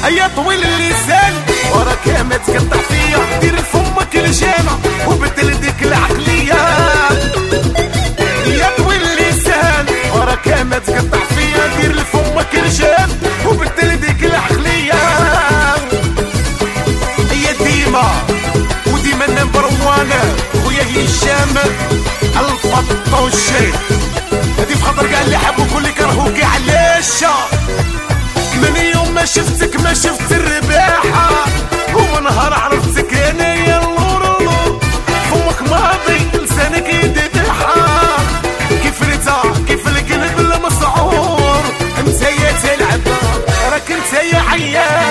يا طويل اللسان وراك ما تقطع فيا، دير لفمك الجامع وبدل ديك العقلية. يا طويل اللسان وراك ما تقطع فيا، دير لفمك الجامع وبدل ديك العقلية. هي وديما نمبر وان خويا هشام الفطوشي، هادي بخاطر كاع اللي حبوك واللي كرهوك. علاش من يوم ما شفتك ما شفت الرباحة، ومن نهار عرفتك انا يا اللورولو، فمك ماضي لسانك يدبحها، كيف ريتا كيف القلب المسعور. انت يا تلعب راك انت يا عيان،